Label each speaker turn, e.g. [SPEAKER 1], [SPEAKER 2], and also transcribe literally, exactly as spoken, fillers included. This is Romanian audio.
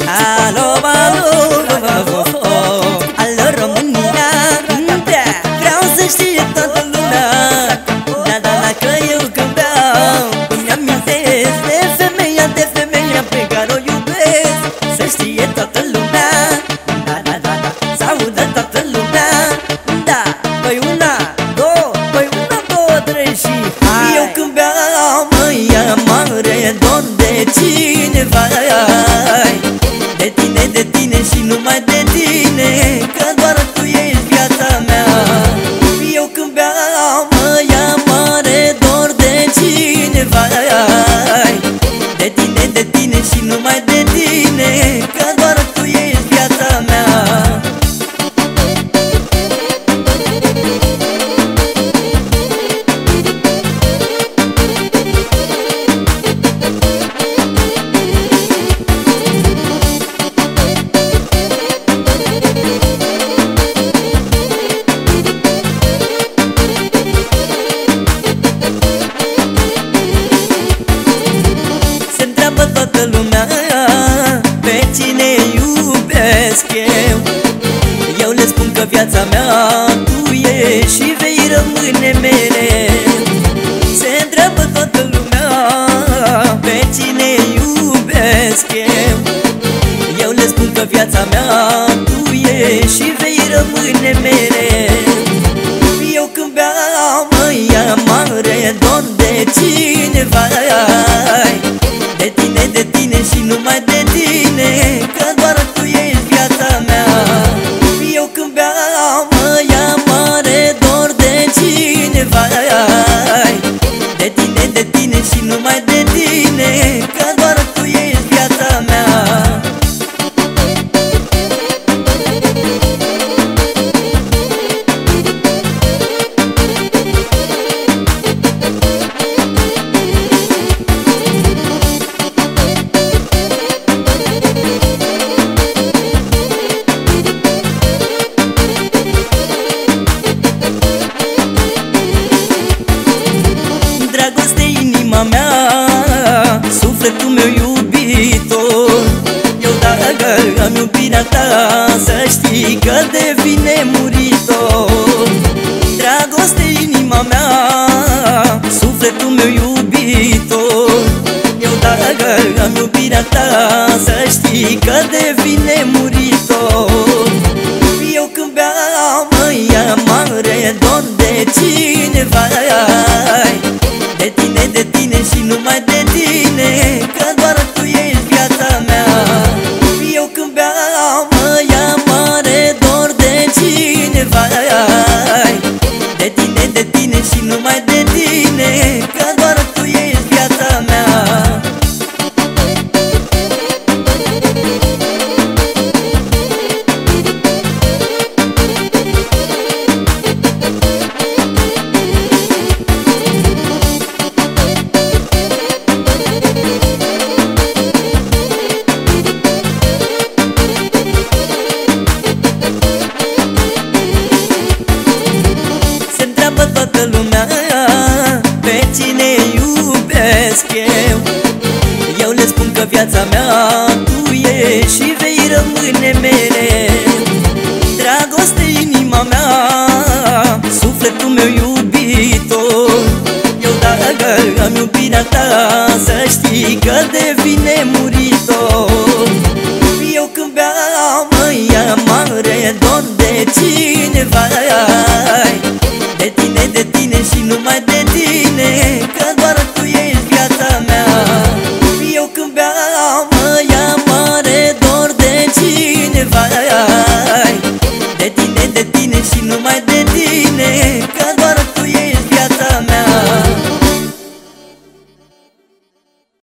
[SPEAKER 1] Alo, alo, alo România, da, vreau să știe toată lumea. Da, da, da, că eu când beau îmi amintesc de femeia, de femeia pe care o iubesc. Să știe toată lumea, da, da, da, da, să audă toată lumea. Da, păi una, două, păi una, două, trei și hai. Eu când beau mă ia mare dor de cineva, de tine, de tine și numai de tine, că doar tu ești viața mea. Eu când beau mă ia mare dor de cineva, de tine, de tine și numai de tine, că doar tu ești viața mea. Toată lumea pe cine iubesc eu. Eu le spun că viața mea tu ești și vei rămâne mereu. Se întreabă toată lumea pe cine iubesc eu. Eu le spun că viața mea tu ești și vei rămâne mereu. Eu când beau mă ia mare dor de cineva, de tine, de tine și numai de tine, că doar tu ești viața mea. Eu când beau mă ia mare dor de cineva, de tine, de tine și numai de tine, că doar tu ești viața mea. Mea, sufletul meu iubitor, eu dacă am iubirea ta, să știi că devine muritor. Dragoste, inima mea, sufletul meu iubitor, eu dacă am iubirea ta, să știi că devine muritor. Eu când beau mă ia mare dor de cineva, de tine, de tine și numai de tine, că doar tu ești viața mea. Eu când beau mă ia mare dor de cineva, de tine, de tine și numai de tine, că doar tu ești viața mea. Toată lumea pe cine iubesc eu. Eu le spun că viața mea tu ești și vei rămâne mereu. Dragoste, inima mea, sufletul meu iubitor, eu dacă am iubirea ta, să știi că devine muritor. Eu când beau mă ia mare dor de cineva,